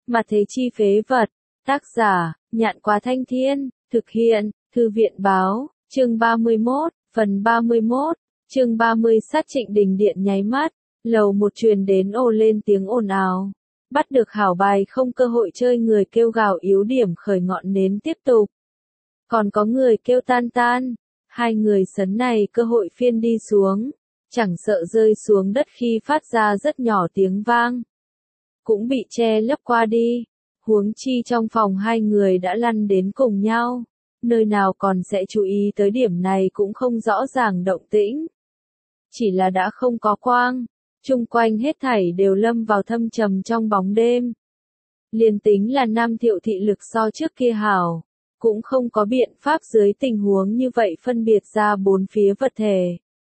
Mà thế chi phế vật. Tác giả, Nhạn Quá Thanh Thiên, thực hiện, Thư viện báo, chương 31, phần 31, chương 30 sát Trịnh Đình Điện nháy mắt, lầu một truyền đến ồ lên tiếng ồn ào. Bắt được hảo bài không cơ hội chơi người kêu gào yếu điểm khởi ngọn nến tiếp tục. Còn có người kêu tan tan, hai người sấn này cơ hội phiên đi xuống, chẳng sợ rơi xuống đất khi phát ra rất nhỏ tiếng vang. Cũng bị che lấp qua đi, huống chi trong phòng hai người đã lăn đến cùng nhau, nơi nào còn sẽ chú ý tới điểm này cũng không rõ ràng động tĩnh. Chỉ là đã không có quang, chung quanh hết thảy đều lâm vào thâm trầm trong bóng đêm. Liền tính là Nam Thiệu thị lực so trước kia hảo, cũng không có biện pháp dưới tình huống như vậy phân biệt ra bốn phía vật thể.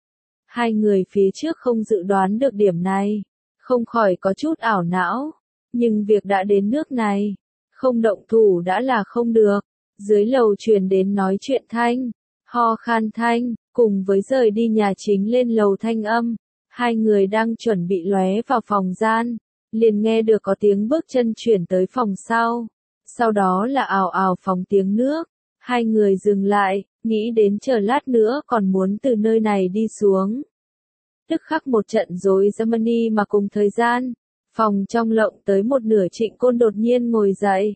Hai người phía trước không dự đoán được điểm này, không khỏi có chút ảo não, nhưng việc đã đến nước này, không động thủ đã là không được. Dưới lầu truyền đến nói chuyện thanh, ho khan thanh, cùng với rời đi nhà chính lên lầu thanh âm. Hai người đang chuẩn bị lóe vào phòng gian, liền nghe được có tiếng bước chân chuyển tới phòng sau đó là ào ào phóng tiếng nước. Hai người dừng lại, nghĩ đến chờ lát nữa còn muốn từ nơi này đi xuống. Tức khắc một trận rối Germany mà cùng thời gian, phòng trong lộng tới một nửa Trịnh Côn đột nhiên ngồi dậy.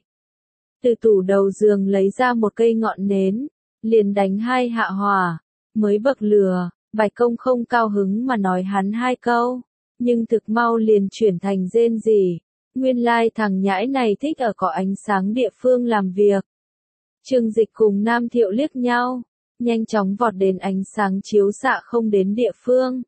Từ tủ đầu giường lấy ra một cây ngọn nến, liền đánh hai hạ hỏa, mới bậc lửa. Bạch Công không cao hứng mà nói hắn hai câu, nhưng thực mau liền chuyển thành rên rỉ. Nguyên lai thằng nhãi này thích ở có ánh sáng địa phương làm việc. Trương Dịch cùng Nam Thiệu liếc nhau, nhanh chóng vọt đến ánh sáng chiếu xạ không đến địa phương.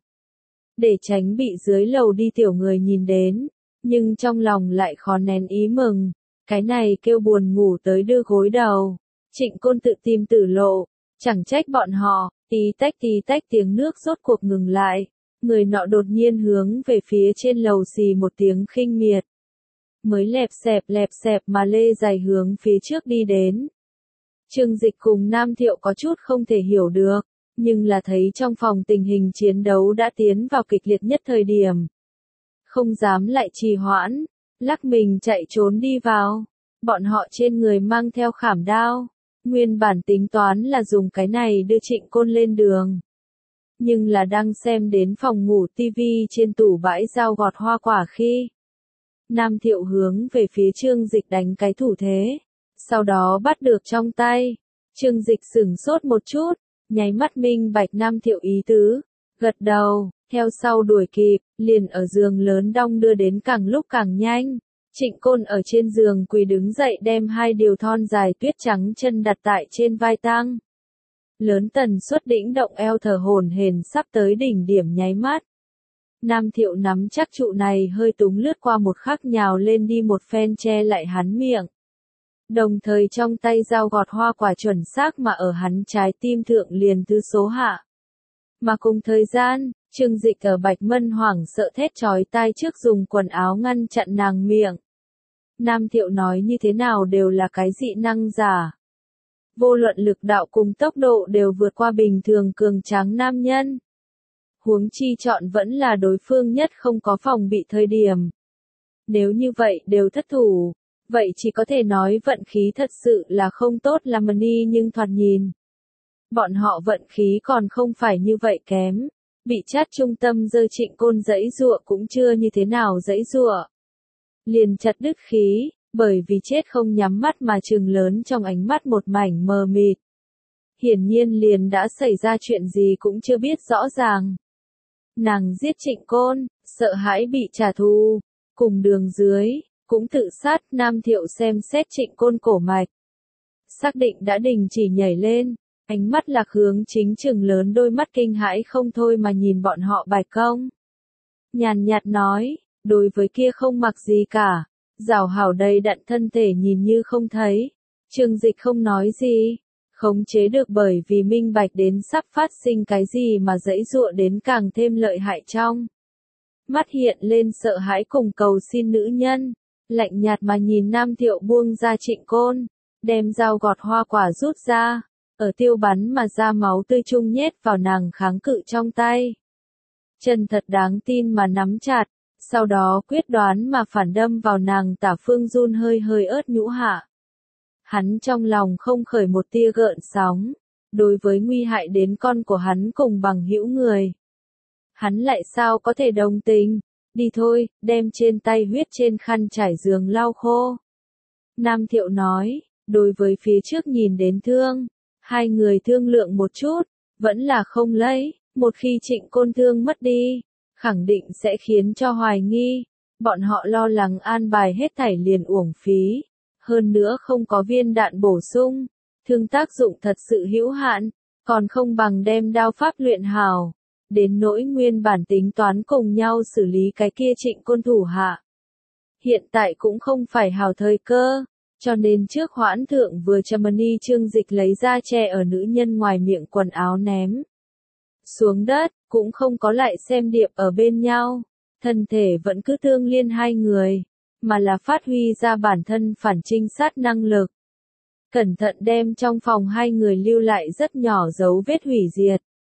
Để tránh bị dưới lầu đi tiểu người nhìn đến, nhưng trong lòng lại khó nén ý mừng. Cái này kêu buồn ngủ tới đưa gối đầu. Trịnh Côn tự tìm tử lộ, chẳng trách bọn họ. Tí tách tiếng nước rốt cuộc ngừng lại, người nọ đột nhiên hướng về phía trên lầu xì một tiếng khinh miệt. Mới lẹp xẹp mà lê dài hướng phía trước đi đến. Trương Dịch cùng Nam Thiệu có chút không thể hiểu được, nhưng là thấy trong phòng tình hình chiến đấu đã tiến vào kịch liệt nhất thời điểm. Không dám lại trì hoãn, lắc mình chạy trốn đi vào. Bọn họ trên người mang theo khảm đao. Nguyên bản tính toán là dùng cái này đưa Trịnh Côn lên đường. Nhưng là đang xem đến phòng ngủ tivi trên tủ bãi dao gọt hoa quả khi. Nam Thiệu hướng về phía Trương Dịch đánh cái thủ thế. Sau đó bắt được trong tay. Trương Dịch sửng sốt một chút, nháy mắt minh bạch Nam Thiệu ý tứ. Gật đầu, theo sau đuổi kịp, liền ở giường lớn đong đưa đến càng lúc càng nhanh. Trịnh Côn ở trên giường quỳ đứng dậy đem hai điều thon dài tuyết trắng chân đặt tại trên vai tang. Lớn tần suất đĩnh động eo thở hổn hển sắp tới đỉnh điểm nháy mắt. Nam Thiệu nắm chắc trụ này hơi túng lướt qua một khắc nhào lên đi một phen che lại hắn miệng. Đồng thời trong tay dao gọt hoa quả chuẩn xác mà ở hắn trái tim thượng liền thứ số hạ. Mà cùng thời gian, Trương Dịch ở Bạch Mân hoảng sợ thét chói tai trước dùng quần áo ngăn chặn nàng miệng. Nam Thiệu nói như thế nào đều là cái dị năng giả. Vô luận lực đạo cùng tốc độ đều vượt qua bình thường cường tráng nam nhân. Huống chi chọn vẫn là đối phương nhất không có phòng bị thời điểm. Nếu như vậy đều thất thủ, vậy chỉ có thể nói vận khí thật sự là không tốt làm mani nhưng thoạt nhìn. Bọn họ vận khí còn không phải như vậy kém. Bị chát trung tâm rơi Trịnh Côn giãy giụa cũng chưa như thế nào giãy giụa. Liền chặt đứt khí, bởi vì chết không nhắm mắt mà trừng lớn trong ánh mắt một mảnh mờ mịt. Hiển nhiên liền đã xảy ra chuyện gì cũng chưa biết rõ ràng. Nàng giết Trịnh Côn, sợ hãi bị trả thù, cùng đường dưới, cũng tự sát. Nam Thiệu xem xét Trịnh Côn cổ mạch. Xác định đã đình chỉ nhảy lên, ánh mắt lạc hướng chính trừng lớn đôi mắt kinh hãi không thôi mà nhìn bọn họ Bạch Công. Nhàn nhạt nói. Đối với kia không mặc gì cả, rào hảo đầy đặn thân thể nhìn như không thấy. Trương Dịch không nói gì, khống chế được bởi vì minh bạch đến sắp phát sinh cái gì mà giãy giụa đến càng thêm lợi hại trong. Mắt hiện lên sợ hãi cùng cầu xin nữ nhân, lạnh nhạt mà nhìn Nam Thiệu buông ra Trịnh Côn, đem dao gọt hoa quả rút ra, ở tiêu bắn mà ra máu tươi chung nhét vào nàng kháng cự trong tay. Chân thật đáng tin mà nắm chặt. sau đó quyết đoán mà phản đâm vào nàng. Tả Phương run hơi hơi ớt nhũ hạ. Hắn trong lòng không khởi một tia gợn sóng, đối với nguy hại đến con của hắn cùng bằng hữu người. Hắn lại sao có thể đồng tình, đi thôi, đem trên tay huyết trên khăn trải giường lau khô. Nam Thiệu nói, đối với phía trước nhìn đến thương, hai người thương lượng một chút, vẫn là không lấy, một khi Trịnh Côn Thương mất đi, khẳng định sẽ khiến cho hoài nghi, bọn họ lo lắng an bài hết thảy liền uổng phí, hơn nữa không có viên đạn bổ sung, thương tác dụng thật sự hữu hạn, còn không bằng đem đao pháp luyện hào, đến nỗi nguyên bản tính toán cùng nhau xử lý cái kia Trịnh Côn thủ hạ. Hiện tại cũng không phải hào thời cơ, cho nên trước hoãn thượng vừa Germany Trương Dịch lấy ra che ở nữ nhân ngoài miệng quần áo ném xuống đất, cũng không có lại xem điệp ở bên nhau, thân thể vẫn cứ tương liên hai người, mà là phát huy ra bản thân phản trinh sát năng lực. Cẩn thận đem trong phòng hai người lưu lại rất nhỏ dấu vết hủy diệt.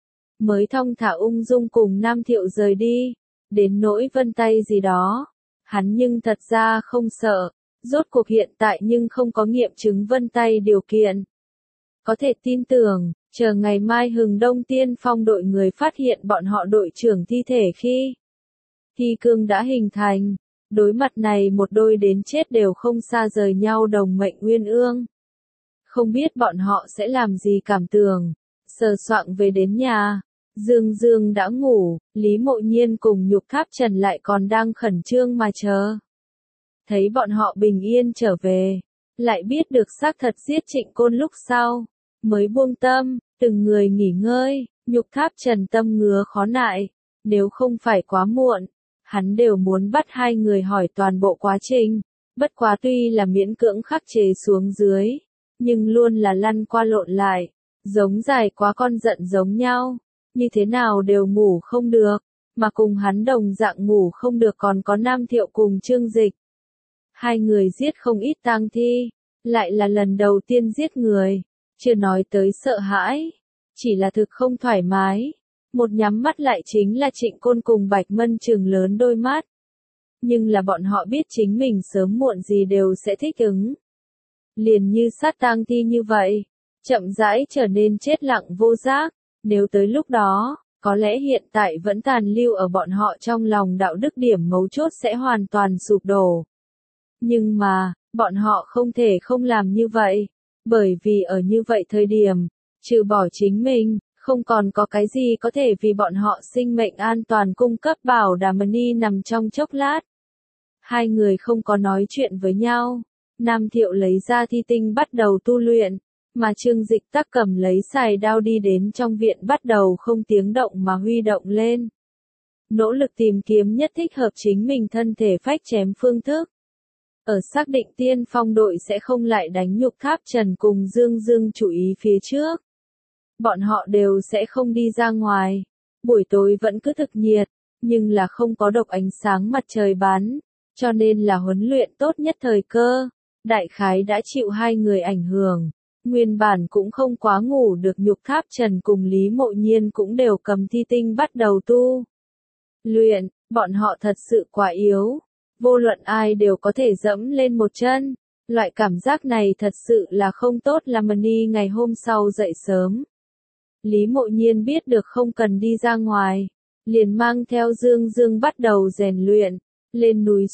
Mới thong thả ung dung cùng Nam Thiệu rời đi, đến nỗi vân tay gì đó, hắn nhưng thật ra không sợ, rốt cuộc hiện tại nhưng không có nghiệm chứng vân tay điều kiện. Có thể tin tưởng, chờ ngày mai Hừng Đông Tiên Phong đội người phát hiện bọn họ đội trưởng thi thể khi thi cương đã hình thành, đối mặt này một đôi đến chết đều không xa rời nhau đồng mệnh uyên ương. Không biết bọn họ sẽ làm gì cảm tưởng, sờ soạng về đến nhà, Dương Dương đã ngủ, Lý Mộ Nhiên cùng Nhục Tháp Trần lại còn đang khẩn trương mà chờ. Thấy bọn họ bình yên trở về, lại biết được xác thật giết Trịnh Côn lúc sau, mới buông tâm, từng người nghỉ ngơi, Nhục Tháp Trần tâm ngứa khó nại, nếu không phải quá muộn, hắn đều muốn bắt hai người hỏi toàn bộ quá trình, bất quá tuy là miễn cưỡng khắc chế xuống dưới, nhưng luôn là lăn qua lộn lại, giống dài quá con giận giống nhau, như thế nào đều ngủ không được, mà cùng hắn đồng dạng ngủ không được còn có Nam Thiệu cùng Trương Dịch. Hai người giết không ít tang thi, lại là lần đầu tiên giết người, chưa nói tới sợ hãi, chỉ là thực không thoải mái. Một nhắm mắt lại chính là Trịnh Côn cùng Bạch Mân trừng lớn đôi mắt. Nhưng là bọn họ biết chính mình sớm muộn gì đều sẽ thích ứng. Liền như sát tang thi như vậy, chậm rãi trở nên chết lặng vô giác, nếu tới lúc đó, có lẽ hiện tại vẫn tàn lưu ở bọn họ trong lòng đạo đức điểm mấu chốt sẽ hoàn toàn sụp đổ. Nhưng mà, bọn họ không thể không làm như vậy, bởi vì ở như vậy thời điểm, trừ bỏ chính mình, không còn có cái gì có thể vì bọn họ sinh mệnh an toàn cung cấp bảo đảm. Ni nằm trong chốc lát. Hai người không có nói chuyện với nhau. Nam Thiệu lấy ra thi tinh bắt đầu tu luyện, mà Trương Dịch tắc cầm lấy xài đao đi đến trong viện bắt đầu không tiếng động mà huy động lên. Nỗ lực tìm kiếm nhất thích hợp chính mình thân thể phách chém phương thức. Ở xác định Tiên Phong đội sẽ không lại đánh Nhục Tháp Trần cùng Dương Dương chú ý phía trước. Bọn họ đều sẽ không đi ra ngoài. Buổi tối vẫn cứ thực nhiệt, nhưng là không có độc ánh sáng mặt trời bắn, cho nên là huấn luyện tốt nhất thời cơ. Đại khái đã chịu hai người ảnh hưởng. Nguyên bản cũng không quá ngủ được Nhục Tháp Trần cùng Lý Mộ Nhiên cũng đều cầm thi tinh bắt đầu tu luyện, bọn họ thật sự quá yếu. Vô luận ai đều có thể dẫm lên một chân. Loại cảm giác này thật sự là không tốt. Làm Ni ngày hôm sau dậy sớm. Lý Mộ Nhiên biết được không cần đi ra ngoài, liền mang theo Dương Dương bắt đầu rèn luyện, lên núi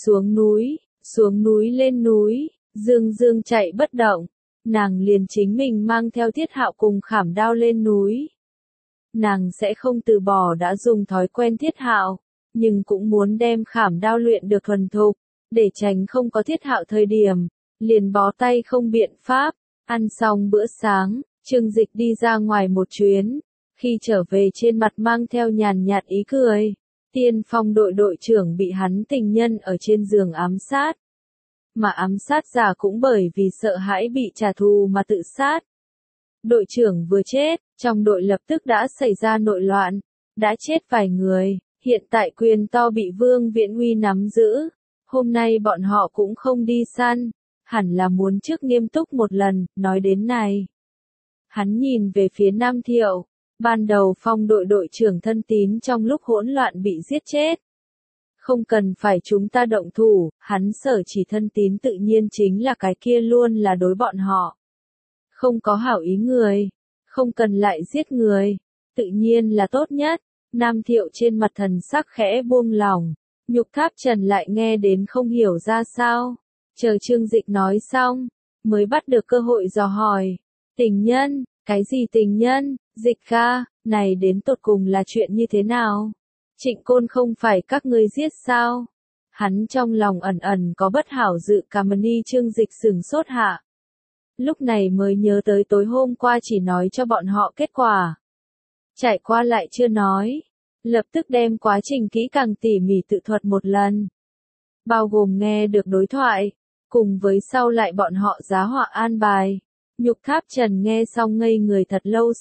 xuống núi lên núi, Dương Dương chạy bất động, nàng liền chính mình mang theo Thiết Hạo cùng Khảm Đao lên núi. Nàng sẽ không từ bỏ đã dùng thói quen Thiết Hạo, nhưng cũng muốn đem Khảm Đao luyện được thuần thục, để tránh không có Thiết Hạo thời điểm, liền bó tay không biện pháp. Ăn xong bữa sáng, Trương Dịch đi ra ngoài một chuyến, khi trở về trên mặt mang theo nhàn nhạt ý cười. Tiên Phong đội đội trưởng bị hắn tình nhân ở trên giường ám sát. Mà ám sát giả cũng bởi vì sợ hãi bị trả thù mà tự sát. Đội trưởng vừa chết, trong đội lập tức đã xảy ra nội loạn, đã chết vài người, hiện tại quyền to bị Vương Viễn Huy nắm giữ. Hôm nay bọn họ cũng không đi săn, hẳn là muốn trước nghiêm túc một lần. Nói đến này, hắn nhìn về phía Nam Thiệu, ban đầu Phong đội đội trưởng thân tín trong lúc hỗn loạn bị giết chết. Không cần phải chúng ta động thủ, hắn Sở chỉ thân tín tự nhiên chính là cái kia luôn là đối bọn họ. Không có hảo ý người, không cần lại giết người, tự nhiên là tốt nhất. Nam Thiệu trên mặt thần sắc khẽ buông lỏng, Nhục Tháp Trần lại nghe đến không hiểu ra sao. Chờ Trương Dịch nói xong, mới bắt được cơ hội dò hỏi. Tình nhân, cái gì tình nhân, Dịch ca, này đến tột cùng là chuyện như thế nào? Trịnh Côn không phải các ngươi giết sao? Hắn trong lòng ẩn ẩn có bất hảo dự cảm ni Trương Dịch sửng sốt hạ. Lúc này mới nhớ tới tối hôm qua chỉ nói cho bọn họ kết quả. Trải qua lại chưa nói. Lập tức đem quá trình kỹ càng tỉ mỉ tự thuật một lần. Bao gồm nghe được đối thoại, cùng với sau lại bọn họ giá họa an bài. Nhục Tháp Trần nghe xong ngây người thật lâu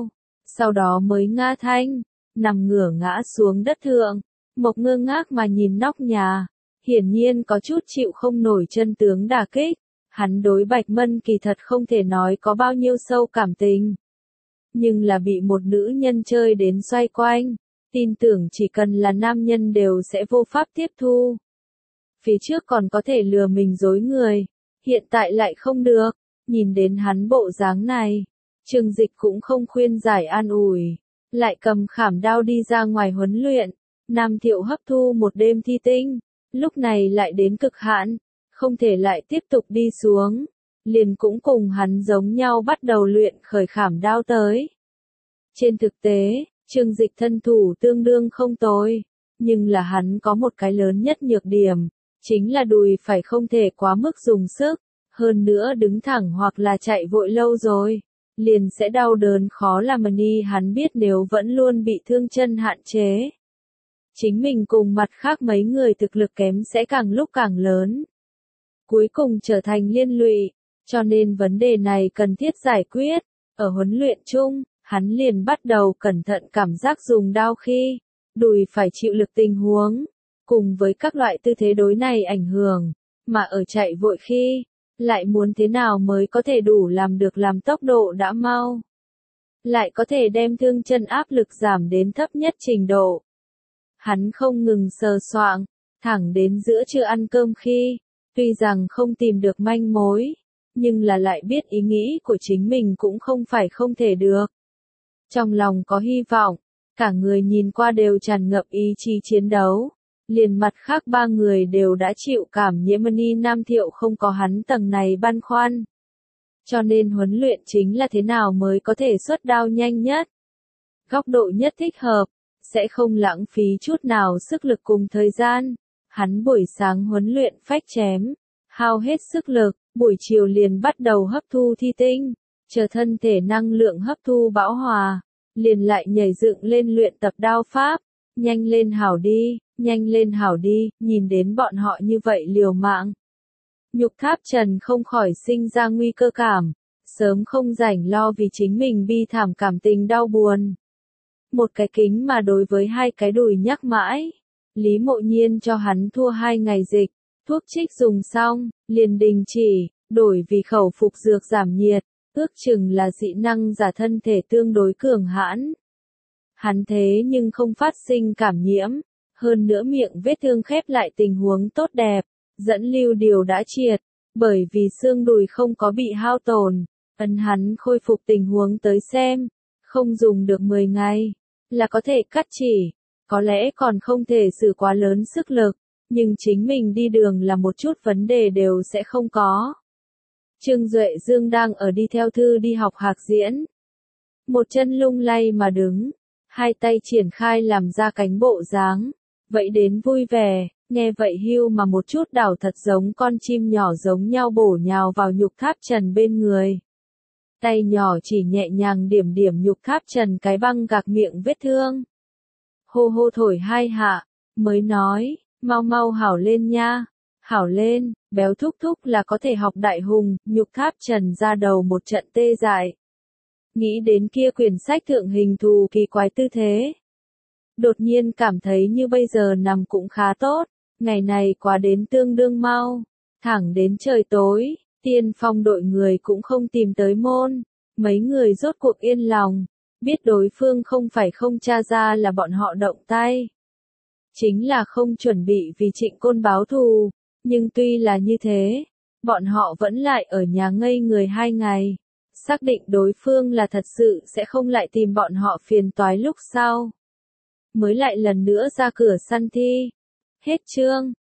sau đó mới ngã thanh, nằm ngửa ngã xuống đất thượng, Mộc ngơ ngác mà nhìn nóc nhà, hiển nhiên có chút chịu không nổi chân tướng đả kích. Hắn đối Bạch Mân kỳ thật không thể nói có bao nhiêu sâu cảm tình. Nhưng là bị một nữ nhân chơi đến xoay quanh, tin tưởng chỉ cần là nam nhân đều sẽ vô pháp tiếp thu. Phía trước còn có thể lừa mình dối người, hiện tại lại không được, nhìn đến hắn bộ dáng này. Trương Dịch cũng không khuyên giải an ủi, lại cầm khảm đao đi ra ngoài huấn luyện. Nam Thiệu hấp thu một đêm thi tinh, lúc này lại đến cực hạn, không thể lại tiếp tục đi xuống, liền cũng cùng hắn giống nhau bắt đầu luyện khởi khảm đao tới. Trên thực tế, Trương Dịch thân thủ tương đương không tồi, nhưng là hắn có một cái lớn nhất nhược điểm, chính là đùi phải không thể quá mức dùng sức, hơn nữa đứng thẳng hoặc là chạy vội lâu rồi, liền sẽ đau đớn khó làm ni hắn biết nếu vẫn luôn bị thương chân hạn chế. Chính mình cùng mặt khác mấy người thực lực kém sẽ càng lúc càng lớn. Cuối cùng trở thành liên lụy, cho nên vấn đề này cần thiết giải quyết. Ở huấn luyện chung, hắn liền bắt đầu cẩn thận cảm giác dùng đao khi đùi phải chịu lực tình huống, cùng với các loại tư thế đối này ảnh hưởng, mà ở chạy vội khi, lại muốn thế nào mới có thể đủ làm được làm tốc độ đã mau, lại có thể đem thương chân áp lực giảm đến thấp nhất trình độ. Hắn không ngừng sờ soạng, thẳng đến giữa trưa ăn cơm khi, tuy rằng không tìm được manh mối, nhưng là lại biết ý nghĩ của chính mình cũng không phải không thể được. Trong lòng có hy vọng, cả người nhìn qua đều tràn ngập ý chí chiến đấu. Liền mặt khác ba người đều đã chịu cảm nhiễm ni Nam Thiệu không có hắn tầng này băn khoăn. Cho nên huấn luyện chính là thế nào mới có thể xuất đao nhanh nhất. Góc độ nhất thích hợp, sẽ không lãng phí chút nào sức lực cùng thời gian. Hắn buổi sáng huấn luyện phách chém, hao hết sức lực, buổi chiều liền bắt đầu hấp thu thi tinh, chờ thân thể năng lượng hấp thu bão hòa, liền lại nhảy dựng lên luyện tập đao pháp, nhanh lên hảo đi, nhìn đến bọn họ như vậy liều mạng. Nhục Tháp Trần không khỏi sinh ra nguy cơ cảm, sớm không rảnh lo vì chính mình bi thảm cảm tình đau buồn. Một cái kính mà đối với hai cái đùi nhắc mãi, Lý Mộ Nhiên cho hắn thua 2 ngày dịch, thuốc trích dùng xong, liền đình chỉ, đổi vì khẩu phục dược giảm nhiệt, ước chừng là dị năng giả thân thể tương đối cường hãn. Hắn thế nhưng không phát sinh cảm nhiễm, hơn nữa miệng vết thương khép lại tình huống tốt đẹp, dẫn lưu điều đã triệt, bởi vì xương đùi không có bị hao tổn, ấn hắn khôi phục tình huống tới xem, không dùng được 10 ngày, là có thể cắt chỉ, có lẽ còn không thể sử quá lớn sức lực, nhưng chính mình đi đường là một chút vấn đề đều sẽ không có. Trương Duệ Dương đang ở đi theo thư đi học hạc diễn. Một chân lung lay mà đứng, hai tay triển khai làm ra cánh bộ dáng, vậy đến vui vẻ, nghe vậy hưu mà một chút đảo thật giống con chim nhỏ giống nhau bổ nhào vào Nhục Tháp Trần bên người. Tay nhỏ chỉ nhẹ nhàng điểm điểm Nhục Tháp Trần cái băng gạc miệng vết thương. Hô hô thổi 2 hạ, mới nói, mau mau hảo lên nha, hảo lên, béo thúc thúc là có thể học đại hùng. Nhục Tháp Trần ra đầu một trận tê dại. Nghĩ đến kia quyển sách thượng hình thù kỳ quái tư thế. Đột nhiên cảm thấy như bây giờ nằm cũng khá tốt, ngày này quá đến tương đương mau, thẳng đến trời tối, tiên phong đội người cũng không tìm tới môn, mấy người rốt cuộc yên lòng, biết đối phương không phải không tra ra là bọn họ động tay. chính là không chuẩn bị vì Trịnh Côn báo thù, nhưng tuy là như thế, bọn họ vẫn lại ở nhà ngây người 2 ngày, xác định đối phương là thật sự sẽ không lại tìm bọn họ phiền toái lúc sau. Mới lại lần nữa ra cửa săn thi. Hết chương.